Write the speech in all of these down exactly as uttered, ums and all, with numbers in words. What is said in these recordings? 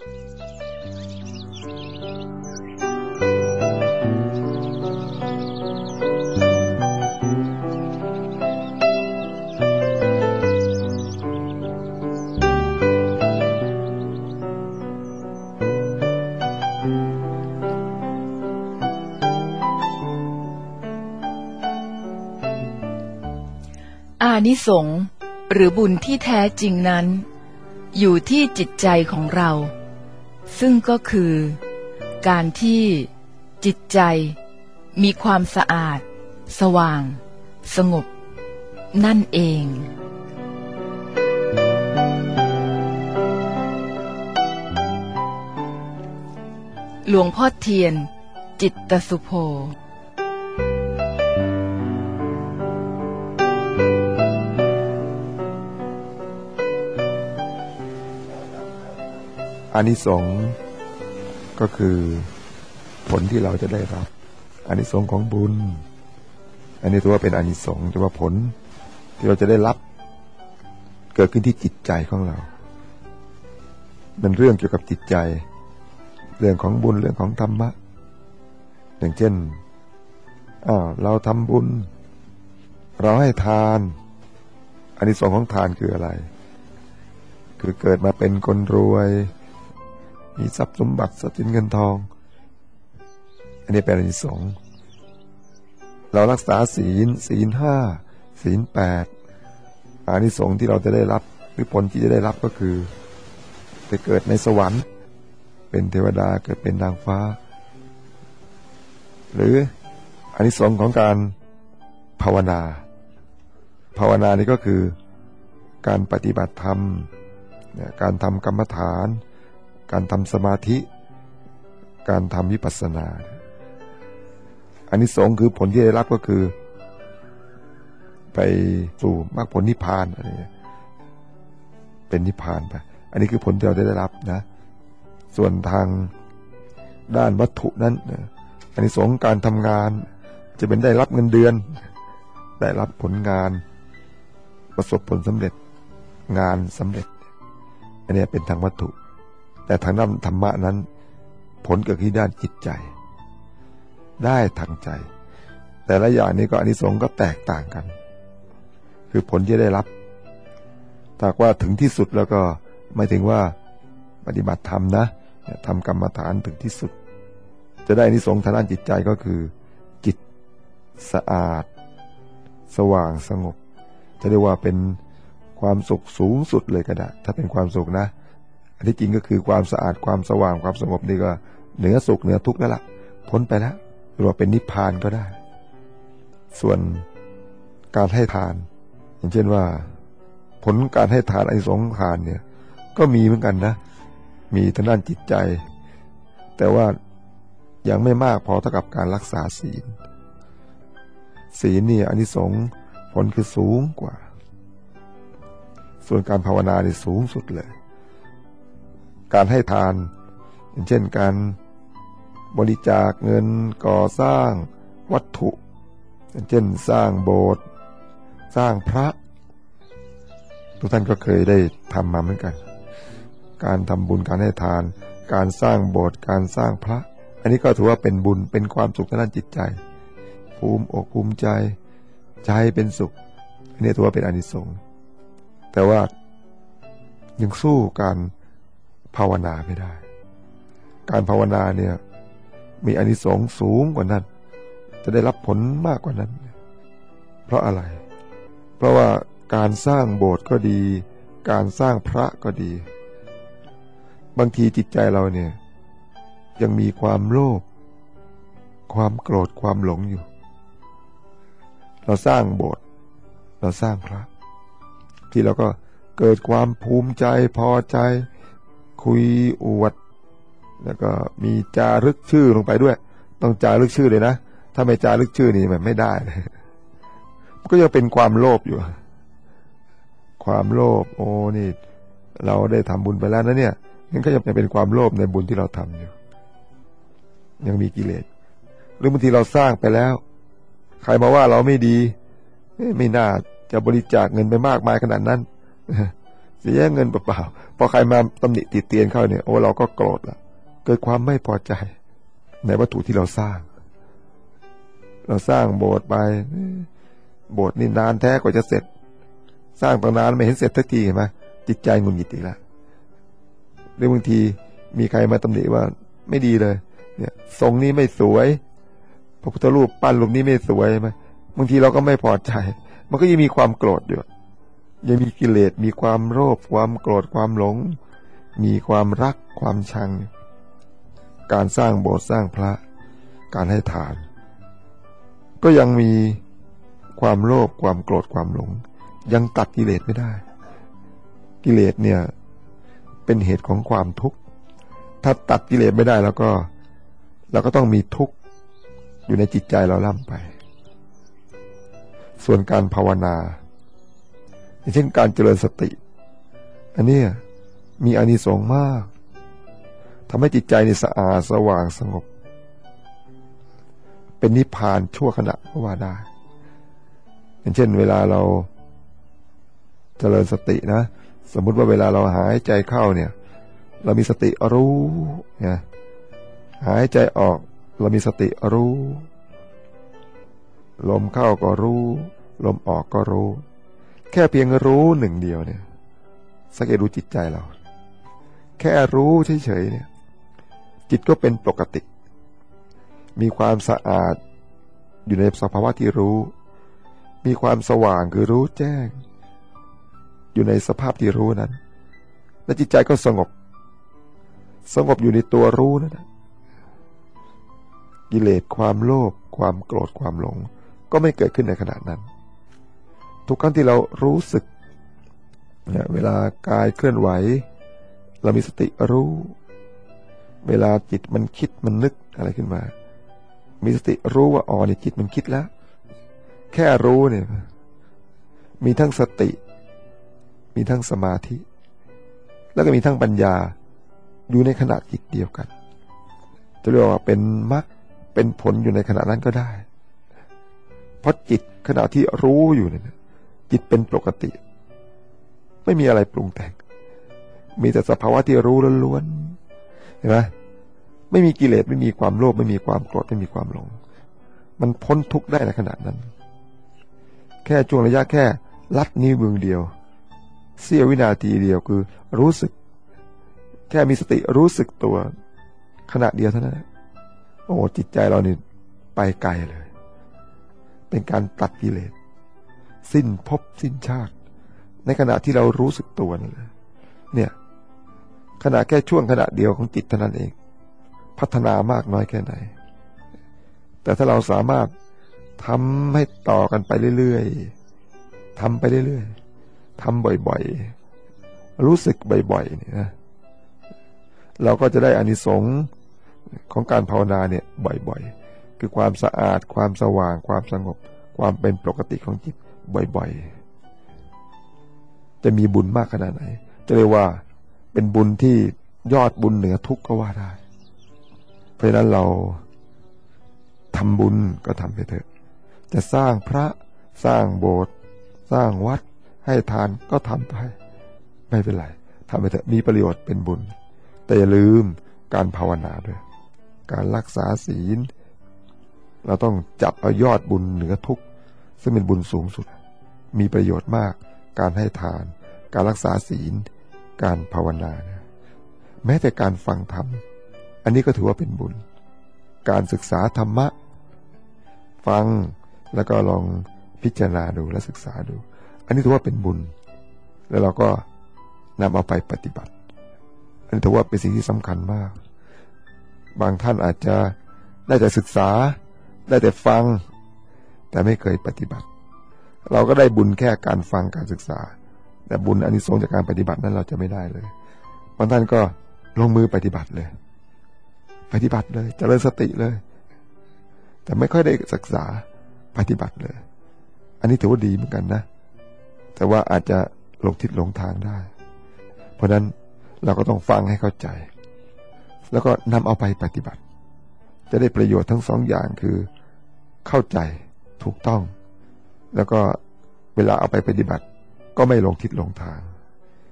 อานิสงส์หรือบุญที่แท้จริงนั้นอยู่ที่จิตใจของเราซึ่งก็คือการที่จิตใจมีความสะอาดสว่างสงบนั่นเองหลวงพ่อเทียนจิตตสุโภอานิสงส์ก็คือผลที่เราจะได้รับอานิสงส์ของบุญอันนี้ถือว่าเป็นอานิสงส์แต่ว่าผลที่เราจะได้รับเกิดขึ้นที่จิตใจของเราเป็นเรื่องเกี่ยวกับจิตใจเรื่องของบุญเรื่องของธรรมะอย่างเช่นอ้าวเราทำบุญเราให้ทานอานิสงส์ของทานคืออะไรคือเกิดมาเป็นคนรวยมีทรัพย์สมบัติทรัพย์สินเงินทองอันนี้เป็นอานิสงส์เรารักษาศีลศีลห้าศีลแปดอานิสงส์ที่เราจะได้รับหรือผลที่จะได้รับก็คือจะเกิดในสวรรค์เป็นเทวดาเกิดเป็นนางฟ้าหรืออานิสงส์ของการภาวนาภาวนานี่ก็คือการปฏิบัติธรรมการทำกรรมฐานการทำสมาธิการทำวิปัสสนาอานิสงส์คือผลที่ได้รับก็คือไปสู่มรรคผลนิพพานอะไรเป็นนิพพานไปอันนี้คือผลที่เราได้รับนะส่วนทางด้านวัตถุนั้นอานิสงส์การทำงานจะเป็นได้รับเงินเดือนได้รับผลงานประสบผลสำเร็จงานสำเร็จอันนี้เป็นทางวัตถุแต่ทางด้านธรรมะนั้นผลเกิดที่ด้านจิตใจได้ทางใจแต่ละอย่างนี้ก็อานิสงส์ก็แตกต่างกันคือผลที่ได้รับถ้าว่าถึงที่สุดแล้วก็ไม่ถึงว่าปฏิบัติธรรมนะทำกรรมฐานถึงที่สุดจะได้อานิสงส์ทางด้านจิตใจก็คือจิตสะอาดสว่างสงบจะเรียกว่าเป็นความสุขสูงสุดเลยก็ได้ถ้าเป็นความสุขนะอันที่จริงก็คือความสะอาดความสว่างความสงบนี่ก็เหนือสุขเหนือทุกข์แล้วล่ะพ้นไปแล้วหรือว่าเป็นนิพพานก็ได้ส่วนการให้ทานอย่างเช่นว่าผลการให้ทานอานิสงส์ทานเนี่ยก็มีเหมือนกันนะมีทางด้านจิตใจแต่ว่ายังไม่มากพอเท่ากับการรักษาศีลศีลนี่อานิสงส์ผลคือสูงกว่าส่วนการภาวนานี่สูงสุดเลยการให้ทานอย่างเช่นการบริจาคเงินก่อสร้างวัตถุอย่างเช่นสร้างโบสถ์สร้างพระทุกท่านก็เคยได้ทำมาเหมือนกันการทำบุญการให้ทานการสร้างโบสถ์การสร้างพระอันนี้ก็ถือว่าเป็นบุญเป็นความสุขทางด้านจิตใจภูมิอกภูมิใจใจเป็นสุขอันนี้ถือว่าเป็นอานิสงส์แต่ว่ายังสู้การภาวนาไม่ได้การภาวนาเนี่ยมีอานิสงส์สูงกว่านั้นจะได้รับผลมากกว่านั้นเพราะอะไรเพราะว่าการสร้างโบสถ์ก็ดีการสร้างพระก็ดีบางทีจิตใจเราเนี่ยยังมีความโลภความโกรธความหลงอยู่เราสร้างโบสถ์เราสร้างพระที่เราก็เกิดความภูมิใจพอใจคุยอวดแล้วก็มีจารึกชื่อลงไปด้วยต้องจารึกชื่อเลยนะถ้าไม่จารึกชื่อนี่มันไม่ได้เลยมันก็ยังเป็นความโลภอยู่ความโลภโอ้นี่เราได้ทำบุญไปแล้วนะเนี่ยมันก็ยังเป็นความโลภในบุญที่เราทำอยู่ยังมีกิเลสหรือบางทีเราสร้างไปแล้วใครมาว่าเราไม่ดีไม่น่าจะบริจาคเงินไปมากมายขนาดนั้นเสียเงินเปล่าๆพอใครมาตำหนิติเตียนเข้าเนี่ยโอ้เราก็โกรธละเกิดความไม่พอใจในวัตถุที่เราสร้างเราสร้างโบสถ์ไปโบสถ์นี่นานแท้กว่าจะเสร็จสร้างตั้งนานไม่เห็นเสร็จสักทีเห็นไหมจิตใจหงุดหงิดอีกแล้วหรือบางทีมีใครมาตำหนิว่าไม่ดีเลยเนี่ยทรงนี้ไม่สวยพระพุทธรูปปั้นรูปนี้ไม่สวยไหมบางทีเราก็ไม่พอใจมันก็ยังมีความโกรธอยู่ยังมีกิเลสมีความโลภความโกรธความหลงมีความรักความชังการสร้างโบสถ์สร้างพระการให้ทานก็ยังมีความโลภความโกรธความหลงยังตัดกิเลสไม่ได้กิเลสเนี่ยเป็นเหตุของความทุกข์ถ้าตัดกิเลสไม่ได้แล้วก็เราก็ต้องมีทุกข์อยู่ในจิตใจเราล่ำไปส่วนการภาวนาอย่างเช่นการเจริญสติอันนี้มีอานิสงส์มากทำให้จิตใจนี่สะอาดสว่างสงบเป็นนิพพานชั่วขณะก็ว่าได้อย่างเช่นเวลาเราเจริญสตินะสมมุติว่าเวลาเราหายใจเข้าเนี่ยเรามีสติรู้นะหายใจออกเรามีสติรู้ลมเข้าก็รู้ลมออกก็รู้แค่เพียงรู้หนึ่งเดียวเนี่ยสังเกตดูจิตใจเราแค่รู้เฉยๆเนี่ยจิตก็เป็นปกติมีความสะอาดอยู่ในสภาวะที่รู้มีความสว่างคือรู้แจ้งอยู่ในสภาพที่รู้นั้นและจิตใจก็สงบสงบอยู่ในตัวรู้นั่นนะกิเลสความโลภความโกรธความหลงก็ไม่เกิดขึ้นในขณะนั้นทุกครั้งที่เรารู้สึกเนี่ยเวลากายเคลื่อนไหวเรามีสติรู้เวลาจิตมันคิดมันนึกอะไรขึ้นมามีสติรู้ว่าอ๋อเนี่ยจิตมันคิดแล้วแค่รู้เนี่ยมีทั้งสติมีทั้งสมาธิแล้วก็มีทั้งปัญญาอยู่ในขณะจิตเดียวกันจะเรียกว่าเป็นมรรคเป็นผลอยู่ในขณะนั้นก็ได้เพราะจิตขณะที่รู้อยู่เนี่ยจิตเป็นปกติไม่มีอะไรปรุงแต่งมีแต่สภาวะที่รู้ล้วนๆเห็นไหมไม่มีกิเลสไม่มีความโลภไม่มีความโกรธไม่มีความหลงมันพ้นทุกข์ได้ในขณะนั้นแค่ช่วงระยะแค่ลัดนิ้วมือเดียวเสี้ยววินาทีเดียวคือรู้สึกแค่มีสติรู้สึกตัวขณะเดียวเท่านั้นโอ้จิตใจเรานี่ไปไกลเลยเป็นการตัดกิเลสสิ้นภพสิ้นชาติในขณะที่เรารู้สึกตัวนั่นแหละเนี่ยขณะแค่ช่วงขณะเดียวของจิตเท่านั้นเองพัฒนามากน้อยแค่ไหนแต่ถ้าเราสามารถทำให้ต่อกันไปเรื่อยๆทำไปเรื่อยๆทำบ่อยๆรู้สึกบ่อยๆเนี่ยนะเราก็จะได้อานิสงส์ของการภาวนาเนี่ยบ่อยๆคือความสะอาดความสว่างความสงบความเป็นปกติของจิตบ่อยๆจะมีบุญมากขนาดไหนจะเรียกว่าเป็นบุญที่ยอดบุญเหนือทุกข์ก็ว่าได้เพราะฉะนั้นเราทำบุญก็ทำไปเถอะจะสร้างพระสร้างโบสถ์สร้างวัดให้ทานก็ทำไปไม่เป็นไรทำไปเถอะมีประโยชน์เป็นบุญแต่อย่าลืมการภาวนาด้วยการรักษาศีลเราต้องจับเอายอดบุญเหนือทุกข์ซึ่งเป็นบุญสูงสุดมีประโยชน์มากการให้ทานการรักษาศีลการภาวนานะแม้แต่การฟังธรรมอันนี้ก็ถือว่าเป็นบุญการศึกษาธรรมะฟังแล้วก็ลองพิจารณาดูและศึกษาดูอันนี้ถือว่าเป็นบุญแล้วเราก็นำเอาไปปฏิบัติอันนี้ถือว่าเป็นสิ่งที่สำคัญมากบางท่านอาจจะได้แต่ศึกษาได้แต่ฟังแต่ไม่เคยปฏิบัติเราก็ได้บุญแค่การฟังการศึกษาแต่บุญอานิสงส์จากการปฏิบัตินั้นเราจะไม่ได้เลยบางท่านก็ลงมือปฏิบัติเลยปฏิบัติเลยเจริญสติเลยแต่ไม่ค่อยได้ศึกษาปฏิบัติเลยอันนี้ถือว่าดีเหมือนกันนะแต่ว่าอาจจะหลงทิศหลงทางได้เพราะนั้นเราก็ต้องฟังให้เข้าใจแล้วก็นำเอาไปปฏิบัติจะได้ประโยชน์ทั้งสองอย่างคือเข้าใจถูกต้องแล้วก็เวลาเอาไปปฏิบัติก็ไม่หลงทิศหลงทาง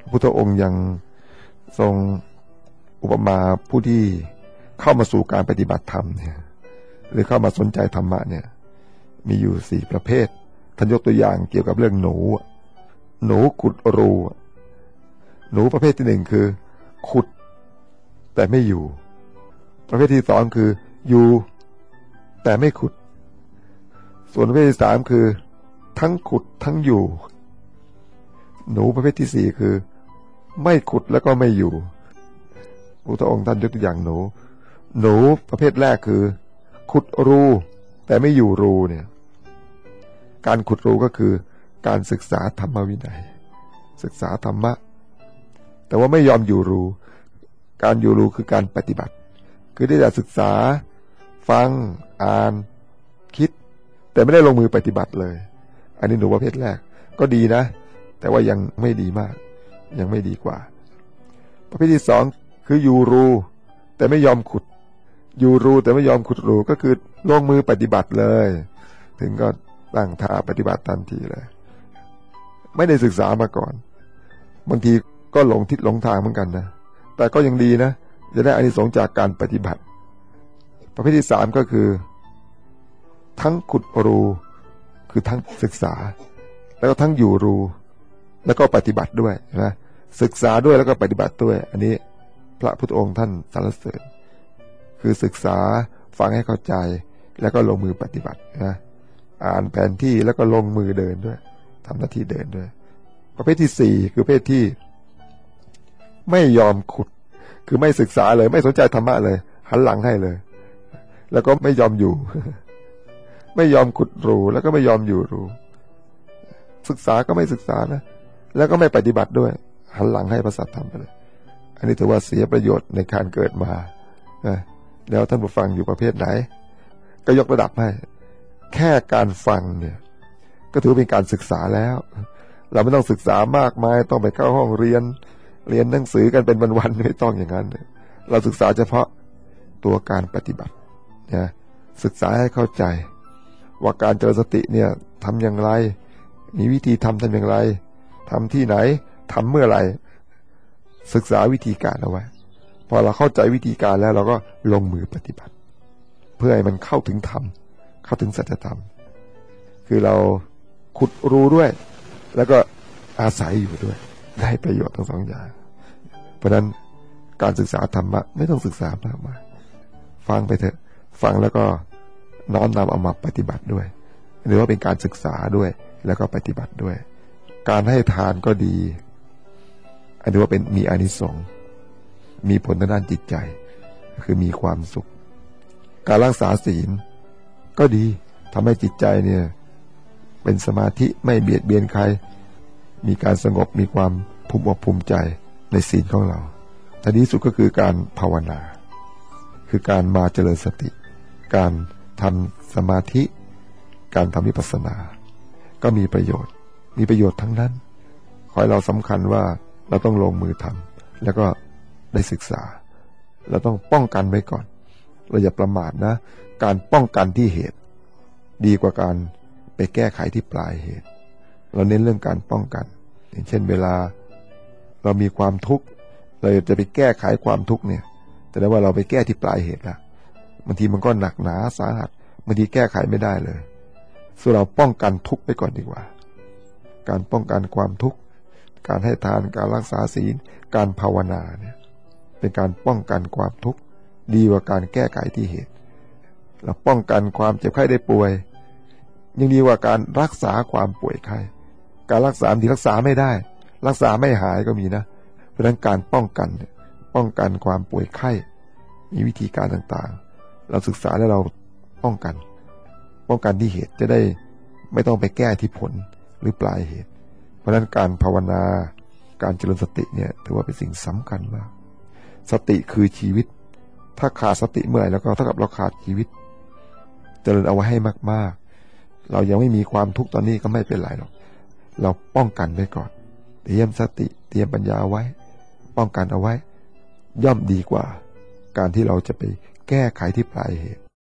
พระพุทธองค์ยังทรงอุปมาผู้ที่เข้ามาสู่การปฏิบัติธรรมเนี่ยหรือเข้ามาสนใจธรรมะเนี่ยมีอยู่สี่ประเภทท่านยกตัวอย่างเกี่ยวกับเรื่องหนูหนูขุดรูหนูประเภทที่หนึ่งคือขุดแต่ไม่อยู่ประเภทที่สองคืออยู่แต่ไม่ขุดส่วนประเภทที่สามคือทั้งขุดทั้งอยู่หนูประเภทที่สี่คือไม่ขุดแล้วก็ไม่อยู่พระพุทธองค์ท่านยกตัวอย่างหนูหนูประเภทแรกคือขุดรูแต่ไม่อยู่รูเนี่ยการขุดรูก็คือการศึกษาธรรมวินัยศึกษาธรรมะแต่ว่าไม่ยอมอยู่รูการอยู่รูคือการปฏิบัติคือได้แต่ศึกษาฟังอ่านคิดแต่ไม่ได้ลงมือปฏิบัติเลยอันนี้หนูประเภทแรกก็ดีนะแต่ว่ายังไม่ดีมากยังไม่ดีกว่าประเภทที่สองคืออยู่รูแต่ไม่ยอมขุดอยู่รูแต่ไม่ยอมขุดรูก็คือลงมือปฏิบัติเลยถึงก็ตั้งท่าปฏิบัติทันทีเลยไม่ได้ศึกษามาก่อนบางทีก็หลงทิศหลงทางเหมือนกันนะแต่ก็ยังดีนะจะได้อานิสงส์จากการปฏิบัติประเภทที่สามก็คือทั้งขุดรูคือทั้งศึกษาแล้วก็ทั้งอยู่รูแล้วก็ปฏิบัติด้วยนะศึกษาด้วยแล้วก็ปฏิบัติด้วยอันนี้พระพุทธองค์ท่านสรรเสริญคือศึกษาฟังให้เข้าใจแล้วก็ลงมือปฏิบัตินะอ่านแผนที่แล้วก็ลงมือเดินด้วยทำหน้าที่เดินด้วยประเภทที่สี่คือประเภทที่ไม่ยอมขุดคือไม่ศึกษาเลยไม่สนใจธรรมะเลยหันหลังให้เลยแล้วก็ไม่ยอมอยู่ ไม่ยอมขุดรูแล้วก็ไม่ยอมอยู่รูศึกษาก็ไม่ศึกษานะแล้วก็ไม่ปฏิบัติด้วยหันหลังให้พระสัทธรรมไปเลยอันนี้ถือว่าเสียประโยชน์ในการเกิดมานะแล้วท่านผู้ฟังอยู่ประเภทไหนก็ยกระดับให้แค่การฟังเนี่ยก็ถือเป็นการศึกษาแล้วเราไม่ต้องศึกษามากมายต้องไปเข้าห้องเรียนเรียนหนังสือกันเป็นวันๆไม่ต้องอย่างนั้นเราศึกษาเฉพาะตัวการปฏิบัตินะศึกษาให้เข้าใจว่าการเจริญสติเนี่ยทำอย่างไรมีวิธีทำทำอย่างไรทำที่ไหนทำเมื่อไหร่ศึกษาวิธีการเอาไว้พอเราเข้าใจวิธีการแล้วเราก็ลงมือปฏิบัติเพื่อให้มันเข้าถึงธรรมเข้าถึงสัจธรรมคือเราขุดรู้ด้วยแล้วก็อาศัยอยู่ด้วยได้ประโยชน์ทั้งสองอย่างเพราะฉะนั้นการศึกษาธรรมะไม่ต้องศึกษามากมายฟังไปเถอะฟังแล้วก็น้อมนำเอามาปฏิบัติด้วยหรือว่าเป็นการศึกษาด้วยแล้วก็ปฏิบัติด้วยการให้ทานก็ดีอันนี้ว่าเป็นมีอานิสงส์มีผลทางด้านจิตใจคือมีความสุขการรักษาศีลก็ดีทำให้จิตใจเนี่ยเป็นสมาธิไม่เบียดเบียนใครมีการสงบมีความภูมิอกภูมิใจในศีลของเราแต่ที่สุดก็คือการภาวนาคือการมาเจริญสติการทำสมาธิการทำวิปัสสนาก็มีประโยชน์มีประโยชน์ทั้งนั้นขอให้เราสำคัญว่าเราต้องลงมือทำแล้วก็ได้ศึกษาเราต้องป้องกันไว้ก่อนเราอย่าประมาทนะการป้องกันที่เหตุดีกว่าการไปแก้ไขที่ปลายเหตุเราเน้นเรื่องการป้องกันอย่างเช่นเวลาเรามีความทุกข์เราจะไปแก้ไขความทุกข์เนี่ยแต่ว่าเราไปแก้ที่ปลายเหตุละบางทีมันก็หนักหนาสาหัสบางทีแก้ไขไม่ได้เลยส่วนเราป้องกันทุกข์ไปก่อนดีกว่าการป้องกันความทุกข์การให้ทานการรักษาศีลการภาวนาเนี่ยเป็นการป้องกันความทุกข์ดีกว่าการแก้ไขที่เหตุเราป้องกันความเจ็บไข้ได้ป่วยยังดีกว่าการรักษาความป่วยไข้การรักษาที่รักษาไม่ได้รักษาไม่หายก็มีนะเพราะฉะนั้นการป้องกันป้องกันความป่วยไข้มีวิธีการต่างๆเราศึกษาแล้วเราป้องกันป้องกันที่เหตุจะได้ไม่ต้องไปแก้ที่ผลหรือปลายเหตุเพราะฉะนั้นการภาวนาการเจริญสติเนี่ยถือว่าเป็นสิ่งสำคัญมากสติคือชีวิตถ้าขาดสติเมื่อไหร่แล้วก็เท่ากับเราขาดชีวิตเจริญเอาไว้ให้มากๆเรายังไม่มีความทุกข์ตอนนี้ก็ไม่เป็นไรหรอกเราป้องกันไว้ก่อนเตรียมสติเตรียมปัญญาไว้ป้องกันเอาไว้ย่อมดีกว่าการที่เราจะไปแก้ไขที่ปลายเหตุ